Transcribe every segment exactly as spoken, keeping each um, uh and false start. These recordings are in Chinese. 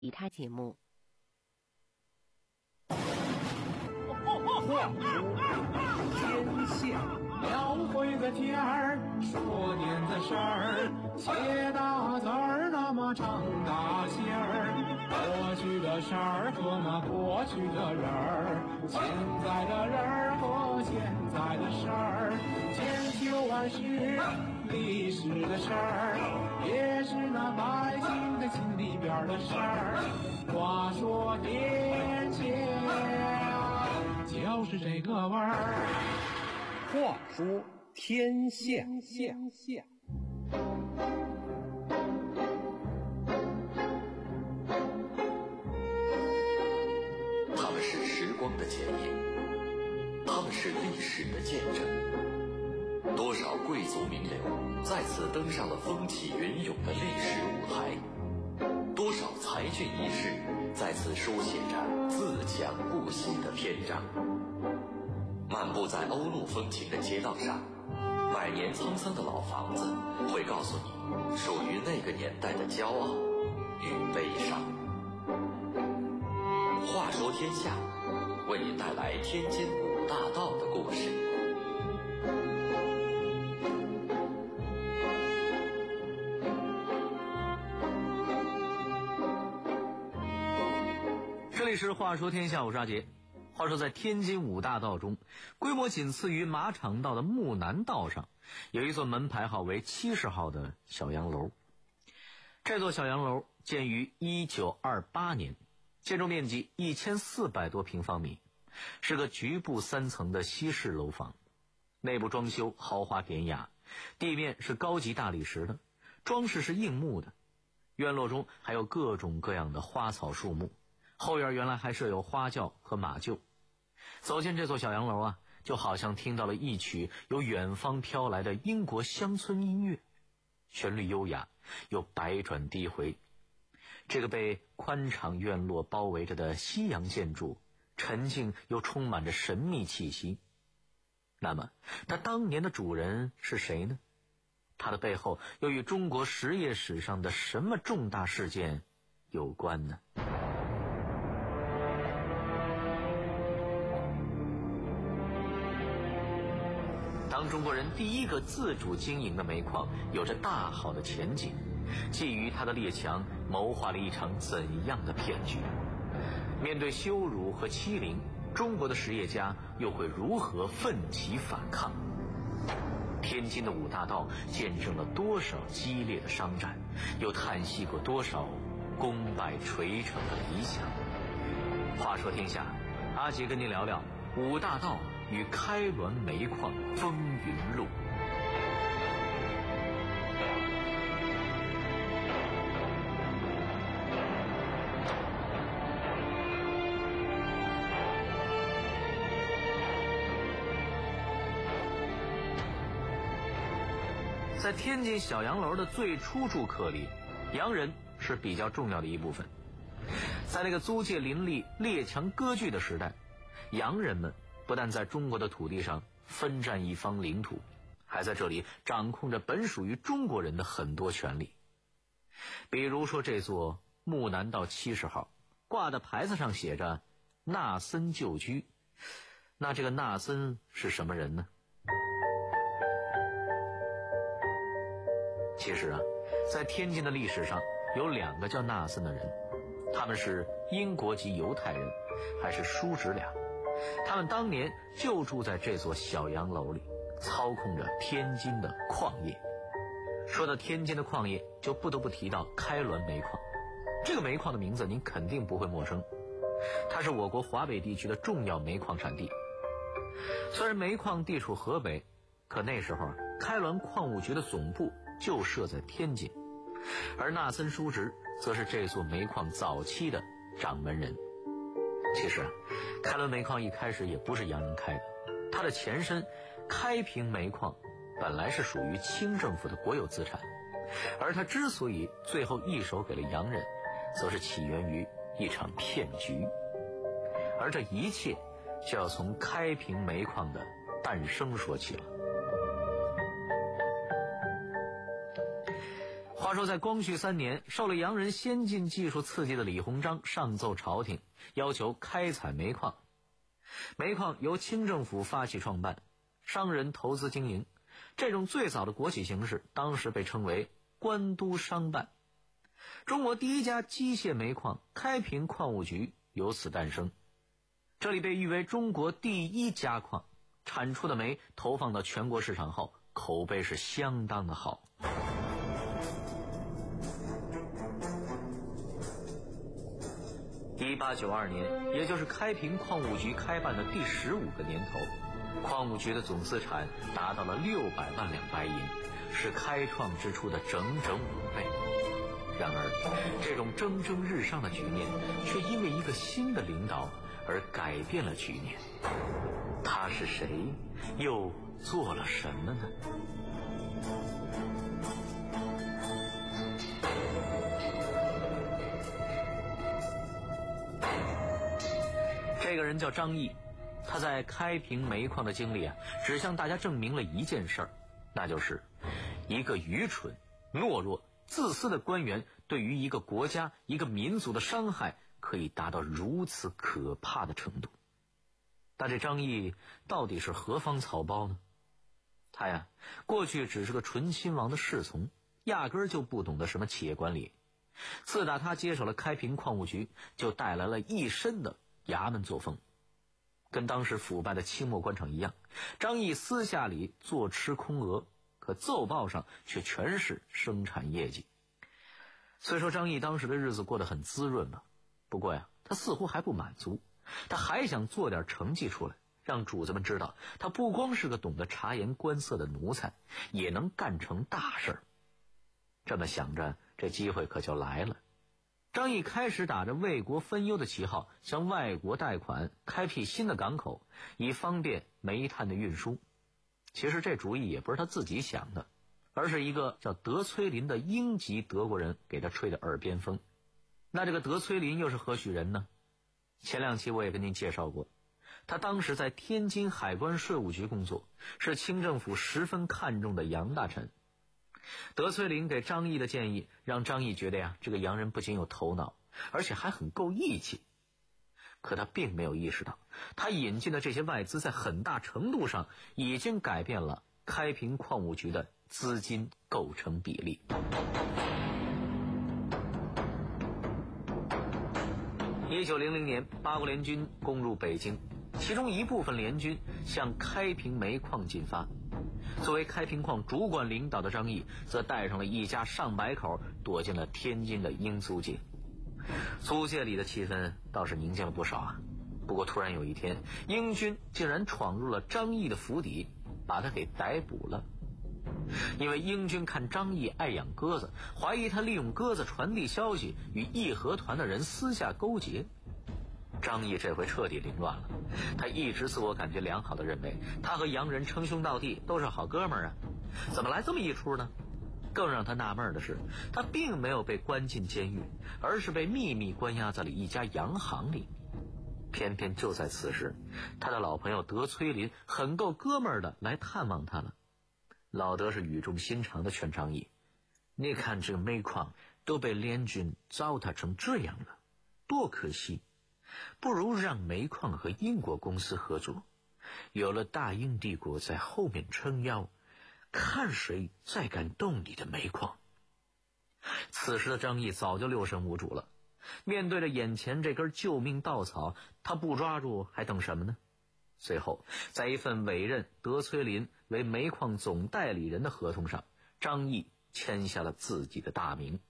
其他节目。 话说天下， 描绘个天儿，说点子事儿，写大字儿，那么长大信儿。过去的事儿和那过去的人儿，现在的人儿和现在的事儿，千秋万世历史的事儿，也是那百姓的心里边的事儿。话说天下，就是这个味儿。 话说天下，下下。 他们是时光的前沿，他们是历史的见证。多少贵族名流在此登上了风起云涌的历史舞台，多少才俊一世在此书写着自强不息的篇章。漫步在欧陆风情的街道上，百年沧桑的老房子会告诉你属于那个年代的骄傲与悲伤。话说天下，为你带来天津五大道的故事。 这里是话说天下，我是阿杰。话说在天津五大道中，规模仅次于马场道的木南道上，有一座门牌号为七十号的小洋楼。这座小洋楼建于一九二八年，建筑面积一千四百多平方米，是个局部三层的西式楼房。内部装修豪华典雅，地面是高级大理石的，装饰是硬木的。院落中还有各种各样的花草树木，后院原来还设有花轿和马厩。走进这座小洋楼啊，就好像听到了一曲由远方飘来的英国乡村音乐，旋律优雅又百转低回。这个被宽敞院落包围着的西洋建筑，沉静又充满着神秘气息。那么它当年的主人是谁呢？它的背后又与中国实业史上的什么重大事件有关呢？当中国人第一个自主经营的煤矿有着大好的前景，觊觎它的列强谋划了一场怎样的骗局？面对羞辱和欺凌，中国的实业家又会如何奋起反抗？天津的五大道见证了多少激烈的商战，又叹息过多少功败垂成的理想。话说天下，阿杰跟您聊聊五大道与开滦煤矿风云录。在天津小洋楼的最初住客里，洋人是比较重要的一部分。在那个租界林立、列强割据的时代，洋人们不但在中国的土地上分占一方领土，还在这里掌控着本属于中国人的很多权利。比如说这座木南道七十号，挂的牌子上写着纳森旧居。那这个纳森是什么人呢？其实啊，在天津的历史上有两个叫纳森的人，他们是英国籍犹太人，还是叔侄俩。他们当年就住在这座小洋楼里，操控着天津的矿业。说到天津的矿业，就不得不提到开滦煤矿。这个煤矿的名字您肯定不会陌生，它是我国华北地区的重要煤矿产地。虽然煤矿地处河北，可那时候啊，开滦矿务局的总部就设在天津，而纳森叔侄则是这座煤矿早期的掌门人。其实啊，开滦煤矿一开始也不是洋人开的，它的前身开平煤矿本来是属于清政府的国有资产，而它之所以最后易手给了洋人，则是起源于一场骗局。而这一切就要从开平煤矿的诞生说起了。话话说在光绪三年，受了洋人先进技术刺激的李鸿章上奏朝廷，要求开采煤矿。煤矿由清政府发起创办，商人投资经营，这种最早的国企形式当时被称为官督商办。中国第一家机械煤矿开平矿务局由此诞生，这里被誉为中国第一家矿，产出的煤投放到全国市场后，口碑是相当的好。一八九二年，也就是开平矿务局开办的第十五个年头，矿务局的总资产达到了六百万两白银，是开创之初的整整五倍。然而，这种蒸蒸日上的局面，却因为一个新的领导而改变了局面。他是谁？又做了什么呢？这个人叫张毅，他在开平煤矿的经历啊，只向大家证明了一件事儿，那就是一个愚蠢、懦弱、自私的官员对于一个国家、一个民族的伤害，可以达到如此可怕的程度。但这张毅到底是何方草包呢？他呀，过去只是个纯亲王的侍从，压根儿就不懂得什么企业管理。自打他接手了开平矿务局，就带来了一身的衙门作风，跟当时腐败的清末官场一样。张毅私下里坐吃空额，可奏报上却全是生产业绩。虽说张毅当时的日子过得很滋润吧，不过呀，他似乎还不满足，他还想做点成绩出来，让主子们知道他不光是个懂得察言观色的奴才，也能干成大事儿。这么想着，这机会可就来了。张毅开始打着为国分忧的旗号，向外国贷款，开辟新的港口，以方便煤炭的运输。其实这主意也不是他自己想的，而是一个叫德崔林的英籍德国人给他吹的耳边风。那这个德崔林又是何许人呢？前两期我也跟您介绍过，他当时在天津海关税务局工作，是清政府十分看重的洋大臣。德崔林给张毅的建议，让张毅觉得呀，这个洋人不仅有头脑，而且还很够义气。可他并没有意识到，他引进的这些外资在很大程度上已经改变了开平矿务局的资金构成比例。一九零零年，八国联军攻入北京，其中一部分联军向开平煤矿进发。作为开平矿主管领导的张毅，则带上了一家上百口，躲进了天津的英租界。租界里的气氛倒是宁静了不少啊。不过突然有一天，英军竟然闯入了张毅的府邸，把他给逮捕了。因为英军看张毅爱养鸽子，怀疑他利用鸽子传递消息，与义和团的人私下勾结。张毅这回彻底凌乱了，他一直自我感觉良好的认为他和洋人称兄道弟，都是好哥们儿啊，怎么来这么一出呢？更让他纳闷的是，他并没有被关进监狱，而是被秘密关押在了一家洋行里。偏偏就在此时，他的老朋友德崔林很够哥们儿的来探望他了。老德是语重心长的劝张毅，你看这个煤矿都被联军糟蹋成这样了，多可惜，不如让煤矿和英国公司合作，有了大英帝国在后面撑腰，看谁再敢动你的煤矿。此时的张毅早就六神无主了，面对着眼前这根救命稻草，他不抓住还等什么呢？随后在一份委任德崔林为煤矿总代理人的合同上，张毅签下了自己的大名。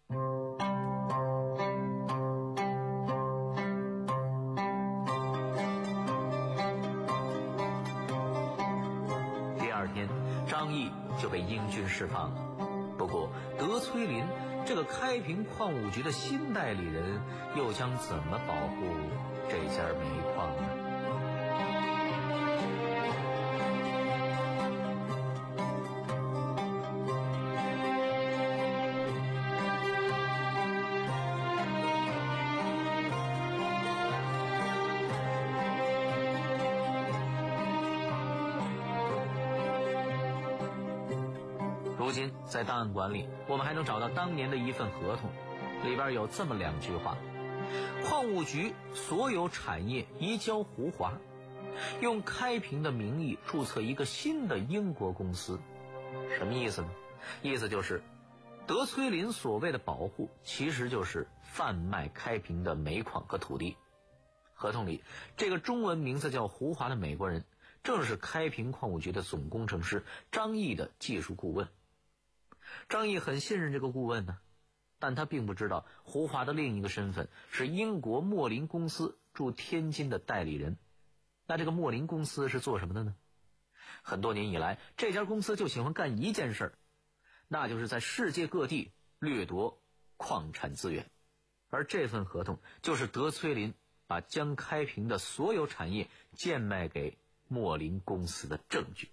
第二天，张毅就被英军释放了。不过德崔林这个开平矿务局的新代理人又将怎么保护这家煤矿呢？如如今在档案馆里，我们还能找到当年的一份合同，里边有这么两句话：矿务局所有产业移交胡华，用开平的名义注册一个新的英国公司。什么意思呢？意思就是德崔林所谓的保护，其实就是贩卖开平的煤矿和土地。合同里这个中文名字叫胡华的美国人，正是开平矿务局的总工程师张毅的技术顾问。张毅很信任这个顾问呢，但他并不知道胡华的另一个身份是英国莫林公司驻天津的代理人。那这个莫林公司是做什么的呢？很多年以来，这家公司就喜欢干一件事，那就是在世界各地掠夺矿产资源。而这份合同就是德崔林把将开平的所有产业贱卖给莫林公司的证据。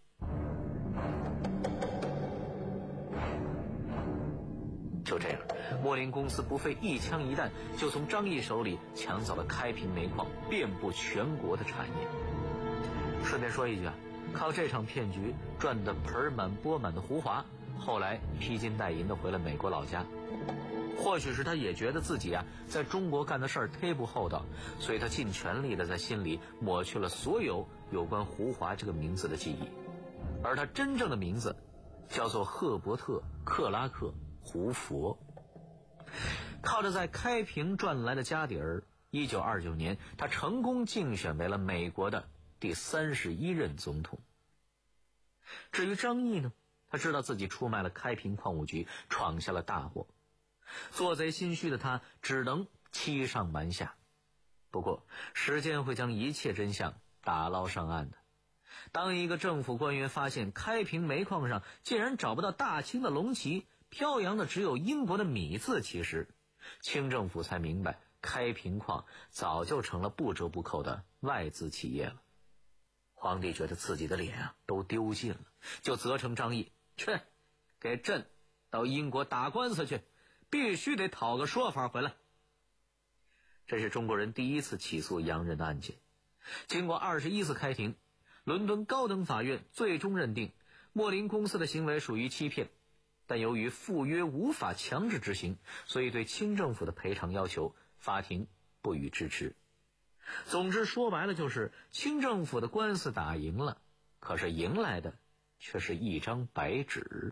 就这样，莫林公司不费一枪一弹，就从张毅手里抢走了开平煤矿遍布全国的产业。顺便说一句啊，靠这场骗局赚得盆满钵满的胡华，后来披金戴银的回了美国老家。或许是他也觉得自己啊在中国干的事儿忒不厚道，所以他尽全力的在心里抹去了所有有关胡华这个名字的记忆。而他真正的名字叫做赫伯特·克拉克·胡佛。靠着在开平赚来的家底儿，一九二九年他成功竞选为了美国的第三十一任总统。至于张毅呢，他知道自己出卖了开平矿务局，闯下了大祸。做贼心虚的他只能欺上瞒下。不过时间会将一切真相打捞上岸的。当一个政府官员发现开平煤矿上竟然找不到大清的龙旗，飘扬的只有英国的米字旗时，清政府才明白开平矿早就成了不折不扣的外资企业了。皇帝觉得自己的脸啊都丢尽了，就责成张毅去给朕到英国打官司去，必须得讨个说法回来。这是中国人第一次起诉洋人的案件。经过二十一次开庭，伦敦高等法院最终认定莫林公司的行为属于欺骗，但由于附约无法强制执行，所以对清政府的赔偿要求法庭不予支持。总之说白了就是清政府的官司打赢了，可是赢来的却是一张白纸。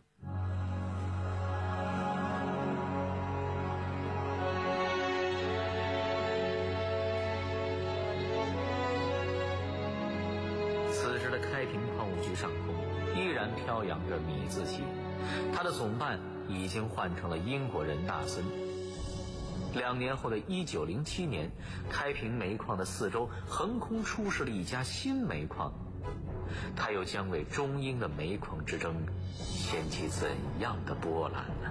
此时的开平矿务局上空依然飘扬着米字旗，他的总办已经换成了英国人纳森。两年后的一九零七年，开平煤矿的四周横空出世了一家新煤矿，它又将为中英的煤矿之争掀起怎样的波澜呢？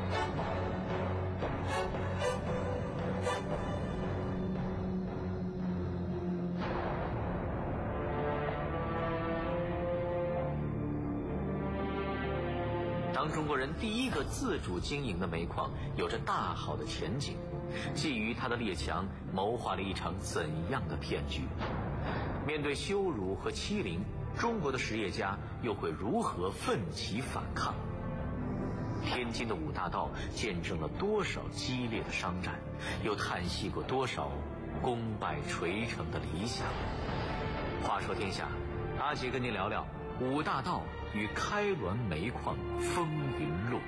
当中国人第一个自主经营的煤矿有着大好的前景，觊觎它的列强谋划了一场怎样的骗局？面对羞辱和欺凌，中国的实业家又会如何奋起反抗？天津的五大道见证了多少激烈的商战，又叹息过多少功败垂成的理想？话说天下，阿杰跟您聊聊五大道与开滦煤矿风云录。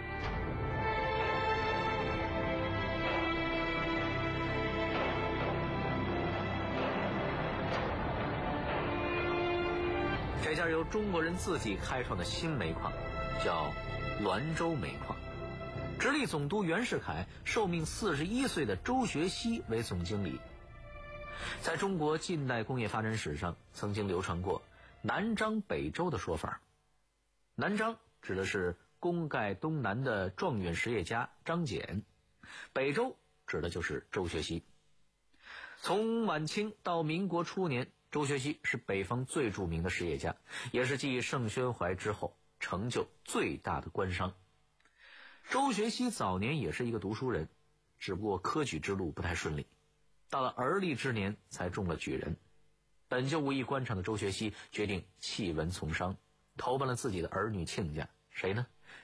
这家由中国人自己开创的新煤矿叫滦州煤矿，直隶总督袁世凯受命四十一岁的周学熙为总经理。在中国近代工业发展史上，曾经流传过南张北周的说法。南张指的是功盖东南的状元实业家张謇，北周指的就是周学熙。从晚清到民国初年，周学熙是北方最著名的实业家，也是继盛宣怀之后成就最大的官商。周学熙早年也是一个读书人，只不过科举之路不太顺利，到了而立之年才中了举人。本就无意官场的周学熙决定弃文从商，投奔了自己的儿女亲家，谁呢？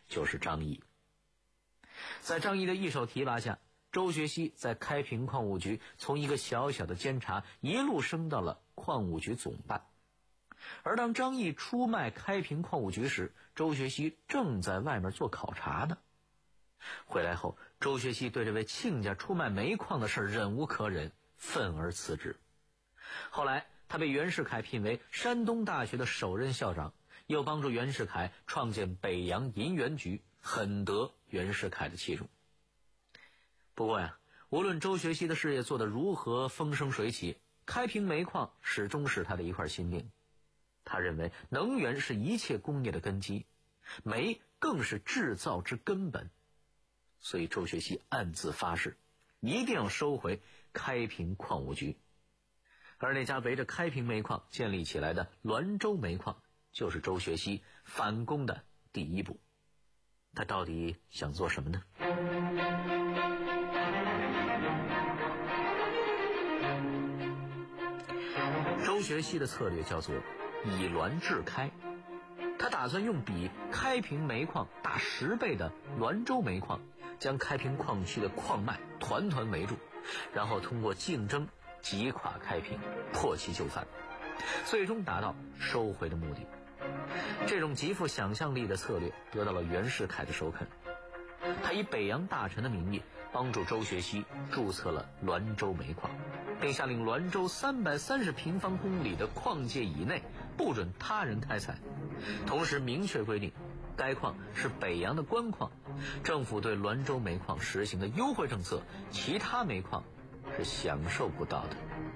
就是张毅。在张毅的一手提拔下，周学熙在开平矿务局从一个小小的监察一路升到了矿务局总办。而当张毅出卖开平矿务局时，周学熙正在外面做考察呢。回来后，周学熙对这位亲家出卖煤矿的事忍无可忍，愤而辞职。后来他被袁世凯聘为山东大学的首任校长，又帮助袁世凯创建北洋银元局，很得袁世凯的器重。不过呀，无论周学熙的事业做得如何风生水起，开平煤矿始终是他的一块心病。他认为能源是一切工业的根基，煤更是制造之根本。所以周学熙暗自发誓，一定要收回开平矿务局。而那家围着开平煤矿建立起来的滦州煤矿，就是周学熙反攻的第一步。他到底想做什么呢？周学熙的策略叫做以滦制开，他打算用比开平煤矿大十倍的滦州煤矿，将开平矿区的矿脉团团围住，然后通过竞争击垮开平，破其就范，最终达到收回的目的。这种极富想象力的策略得到了袁世凯的首肯，他以北洋大臣的名义帮助周学熙注册了滦州煤矿，并下令滦州三百三十平方公里的矿界以内不准他人开采，同时明确规定该矿是北洋的官矿，政府对滦州煤矿实行的优惠政策，其他煤矿是享受不到的。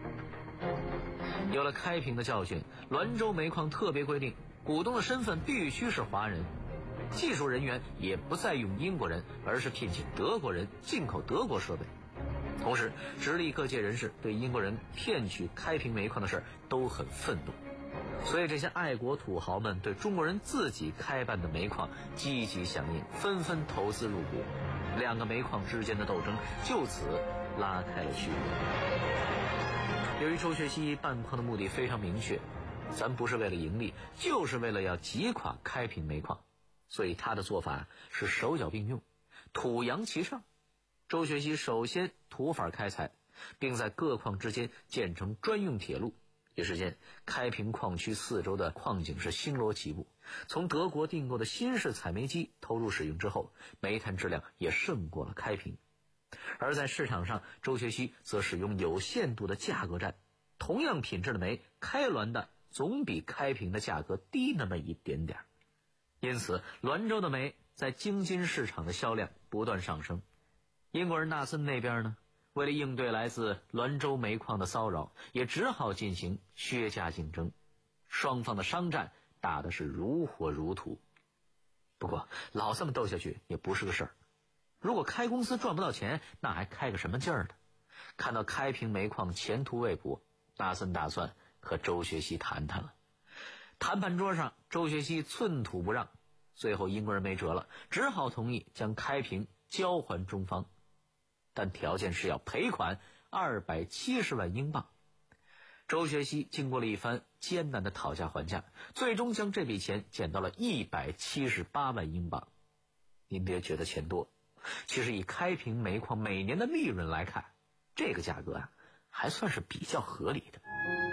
有了开平的教训，滦州煤矿特别规定股东的身份必须是华人，技术人员也不再用英国人，而是聘请德国人，进口德国设备。同时直隶各界人士对英国人骗取开平煤矿的事都很愤怒，所以这些爱国土豪们对中国人自己开办的煤矿积极响应，纷纷投资入股，两个煤矿之间的斗争就此拉开了序幕。由于周学熙办矿的目的非常明确，咱不是为了盈利，就是为了要击垮开平煤矿，所以他的做法是手脚并用，土洋齐上。周学熙首先土法开采，并在各矿之间建成专用铁路。一时间，开平矿区四周的矿井是星罗棋布。从德国订购的新式采煤机投入使用之后，煤炭质量也胜过了开平。而在市场上，周学熙则使用有限度的价格战，同样品质的煤，开滦的总比开平的价格低那么一点点。因此，滦州的煤在京津市场的销量不断上升。英国人纳森那边呢，为了应对来自滦州煤矿的骚扰，也只好进行削价竞争，双方的商战打的是如火如荼。不过老这么斗下去也不是个事儿，如果开公司赚不到钱，那还开个什么劲儿呢？看到开平煤矿前途未卜，纳森打算和周学熙谈谈了。谈判桌上，周学熙寸土不让，最后英国人没辙了，只好同意将开平交还中方，但条件是要赔款二百七十万英镑。周学熙经过了一番艰难的讨价还价，最终将这笔钱减到了一百七十八万英镑。您别觉得钱多，其实以开平煤矿每年的利润来看，这个价格啊，还算是比较合理的。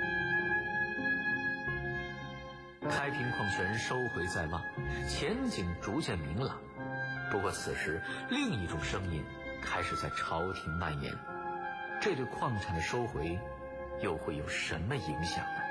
开平矿权收回在望，前景逐渐明朗。不过此时另一种声音开始在朝廷蔓延，这对矿产的收回又会有什么影响呢？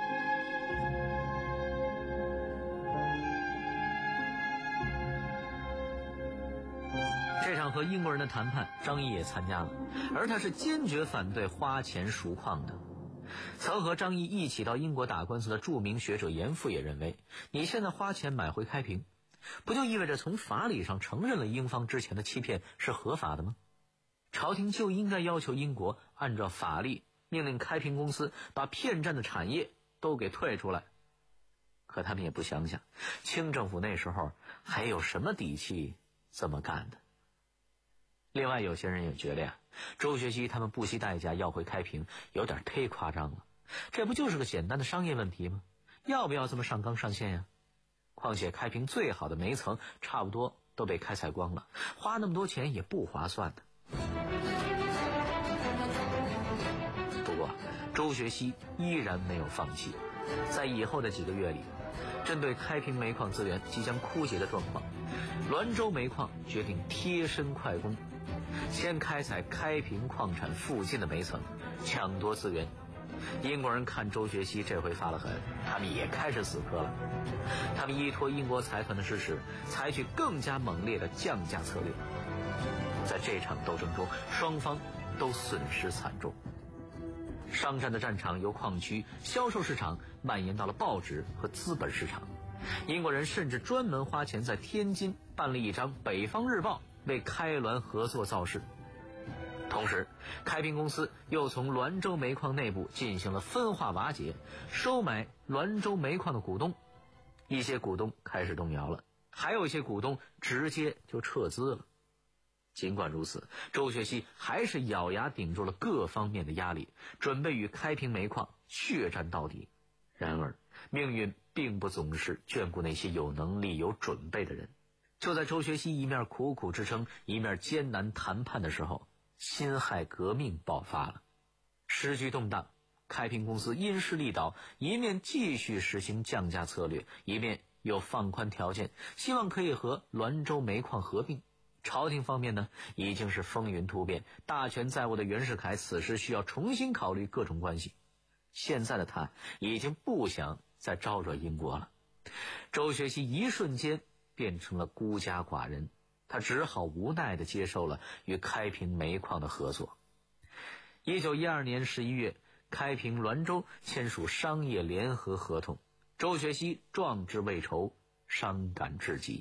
这场和英国人的谈判，张毅也参加了，而他是坚决反对花钱赎矿的。曾和张毅一起到英国打官司的著名学者严复也认为，你现在花钱买回开平，不就意味着从法理上承认了英方之前的欺骗是合法的吗？朝廷就应该要求英国按照法律命令开平公司把骗占的产业都给退出来。可他们也不想想，清政府那时候还有什么底气这么干的。另外有些人也觉得呀，周学熙他们不惜代价要回开平有点忒夸张了，这不就是个简单的商业问题吗？要不要这么上纲上线呀？况且开平最好的煤层差不多都被开采光了，花那么多钱也不划算的。不过周学熙依然没有放弃，在以后的几个月里，针对开平煤矿资源即将枯竭的状况，滦州煤矿决定贴身快攻，先开采开平矿产附近的煤层，抢夺资源。英国人看周学熙这回发了狠，他们也开始死磕了。他们依托英国财团的支持，采取更加猛烈的降价策略。在这场斗争中，双方都损失惨重。商战的战场由矿区、销售市场蔓延到了报纸和资本市场。英国人甚至专门花钱在天津办了一张《北方日报》，为开滦合作造势。同时，开平公司又从滦州煤矿内部进行了分化瓦解，收买滦州煤矿的股东。一些股东开始动摇了，还有一些股东直接就撤资了。尽管如此，周学熙还是咬牙顶住了各方面的压力，准备与开平煤矿血战到底。然而，命运并不总是眷顾那些有能力、有准备的人。就在周学熙一面苦苦支撑，一面艰难谈判的时候，辛亥革命爆发了。时局动荡，开平公司因势利导，一面继续实行降价策略，一面又放宽条件，希望可以和滦州煤矿合并。朝廷方面呢，已经是风云突变，大权在握的袁世凯此时需要重新考虑各种关系。现在的他已经不想再招惹英国了。周学熙一瞬间变成了孤家寡人，他只好无奈地接受了与开平煤矿的合作。一九一二年十一月，开平滦州签署商业联合合同，周学熙壮志未酬，伤感至极。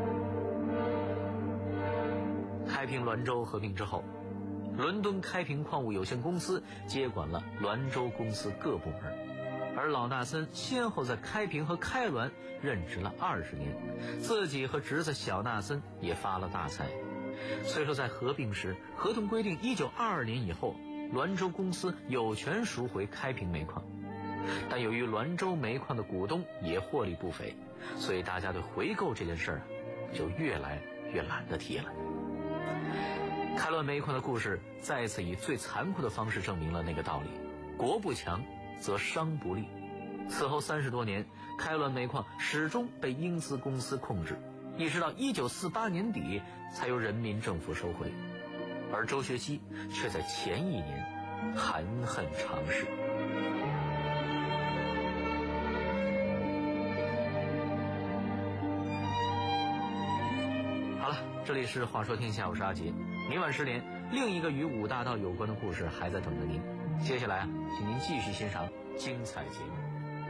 开平滦州合并之后，伦敦开平矿物有限公司接管了滦州公司各部门，而老纳森先后在开平和开滦任职了二十年，自己和侄子小纳森也发了大财。虽说在合并时，合同规定一九二二年以后，滦州公司有权赎回开平煤矿，但由于滦州煤矿的股东也获利不菲，所以大家对回购这件事儿就越来越懒得提了。开滦煤矿的故事再次以最残酷的方式证明了那个道理：国不强则商不利。此后三十多年，开滦煤矿始终被英资公司控制，一直到一九四八年底才由人民政府收回，而周学熙却在前一年含恨尝试。好了，这里是话说天下，我是阿杰。明晚十点，另一个与五大道有关的故事还在等着您。接下来啊，请您继续欣赏精彩节目。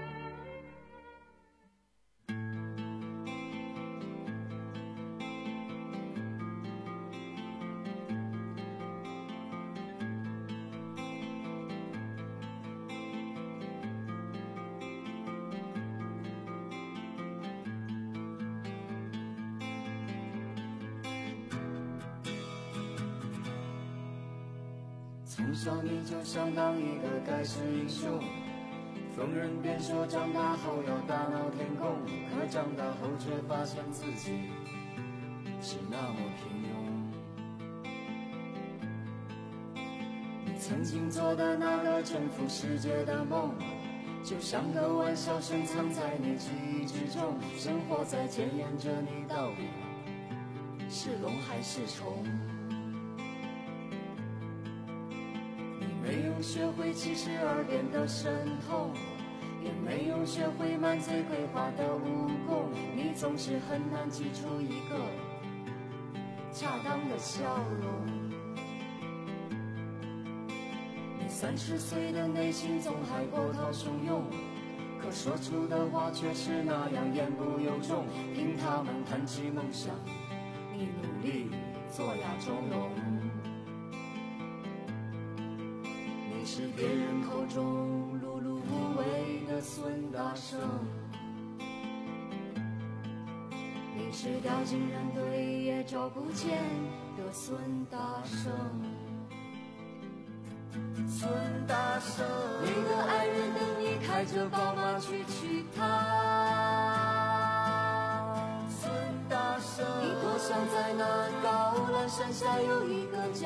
从小你就想当一个盖世英雄，逢人便说长大后要大闹天宫，可长大后却发现自己是那么平庸。你曾经做的那个征服世界的梦，就像个玩笑深藏在你记忆之中，生活在检验着你到底是龙还是虫。没有学会七十二变的神通，也没有学会满嘴鬼话的武功，你总是很难挤出一个恰当的笑容。你三十岁的内心总还波涛汹涌，可说出的话却是那样言不由衷。听他们谈起梦想，你努力做哑钟龙。你是别人口中碌碌无为的孙大圣，你是掉进人堆也找不见的孙大圣。孙大圣，你的爱人等你开着宝马去娶她。孙大圣，你脱下在那高栏山下有一个家。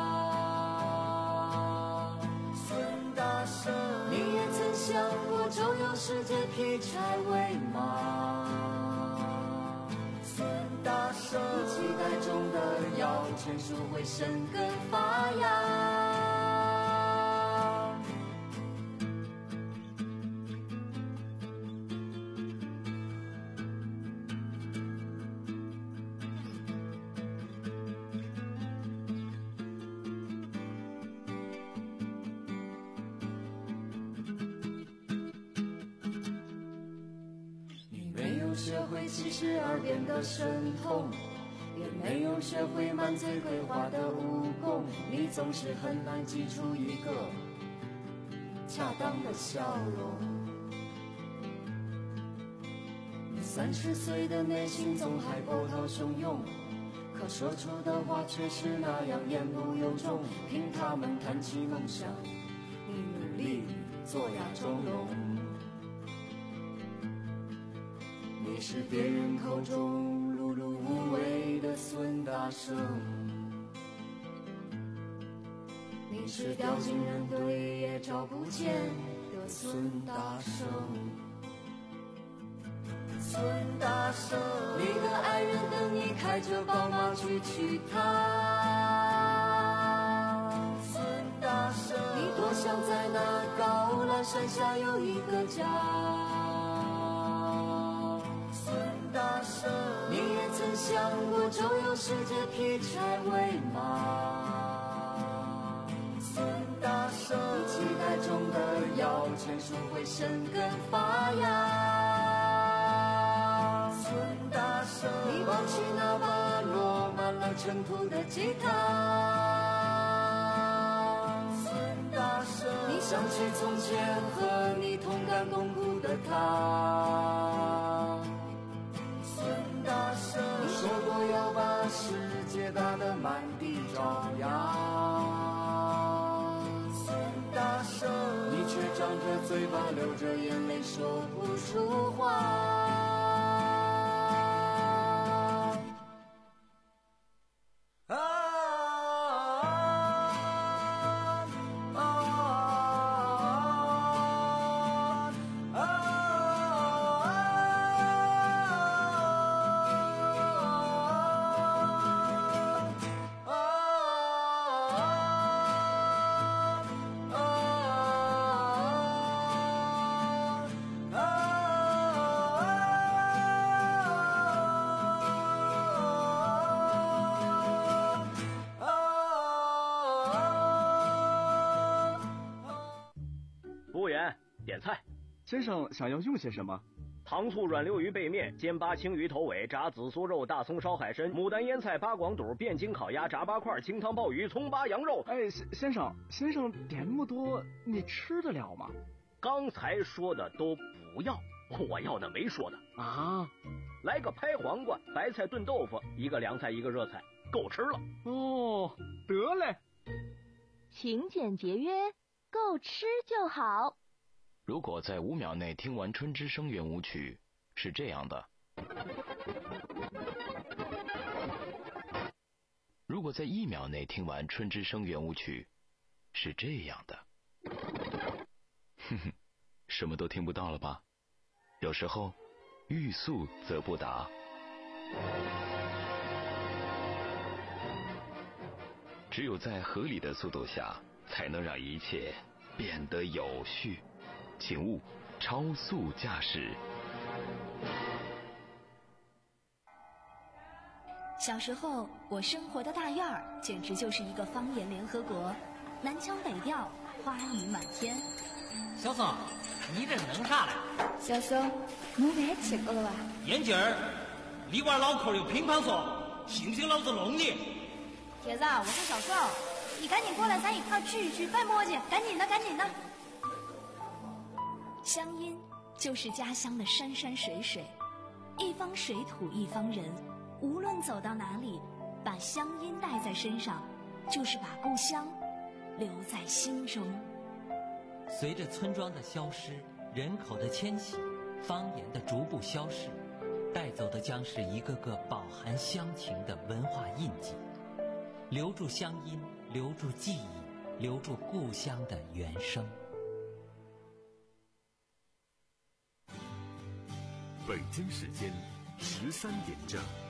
孙大圣，你也曾想过周游世界劈柴为马。孙大圣，期待中的摇钱树会生根发芽。学会七十二变的神通，也没有学会满嘴鬼话的武功，你总是很难挤出一个恰当的笑容。你三十岁的内心总还波涛汹涌，可说出的话却是那样言不由衷。听他们谈起梦想，你努力做哑钟聋。你是别人口中碌碌无为的孙大圣，你是掉进人堆也找不见的孙大圣。孙大圣，你的爱人等你开着宝马去娶她。孙大圣，你多想在那高栏山下有一个家。大圣，你也曾想过周游世界劈柴为马。孙大圣，期待中的摇钱树会生根发芽。孙大圣，你忘记那把落满了尘土的吉他。孙大圣，你想起从前和你同甘共苦的他。大圣，你说过要把世界打得满地找牙。孙大圣，你却张着嘴巴流着眼泪说不出话。 点菜， 先生想要用些什么？ 糖醋软溜鱼背面，煎八青鱼头尾，炸紫苏肉，大葱烧海参，牡丹腌菜，八广肚，汴京烤鸭，炸八块，清汤鲍鱼，葱八羊肉。 哎，先生，先生点那么多，你吃得了吗？ 刚才说的都不要，我要的没说的啊。 来个拍黄瓜，白菜炖豆腐，一个凉菜，一个热菜，够吃了。 哦，得嘞。 勤俭节约，够吃就好。 如果在五秒内听完春之声圆舞曲，是这样的；如果在一秒内听完春之声圆舞曲，是这样的。哼哼，什么都听不到了吧？有时候，欲速则不达。只有在合理的速度下，才能让一切变得有序。请勿超速驾驶。 小时候，我生活的大院儿简直就是一个方言联合国，南腔北调，花语满天。 小宋，你这弄啥嘞？ 小宋，没饭吃过了吧？ 眼镜儿，你玩脑壳有乒乓球，信不信老子弄你？ 铁子，我是小宋，你赶紧过来，咱一块聚一聚，别磨叽，赶紧的，赶紧的。 乡音就是家乡的山山水水，一方水土一方人，无论走到哪里，把乡音带在身上，就是把故乡留在心中。 随着村庄的消失，人口的迁徙，方言的逐步消逝， 带走的将是一个个饱含乡情的文化印记，留住乡音，留住记忆，留住故乡的原声。 北京时间十三点整。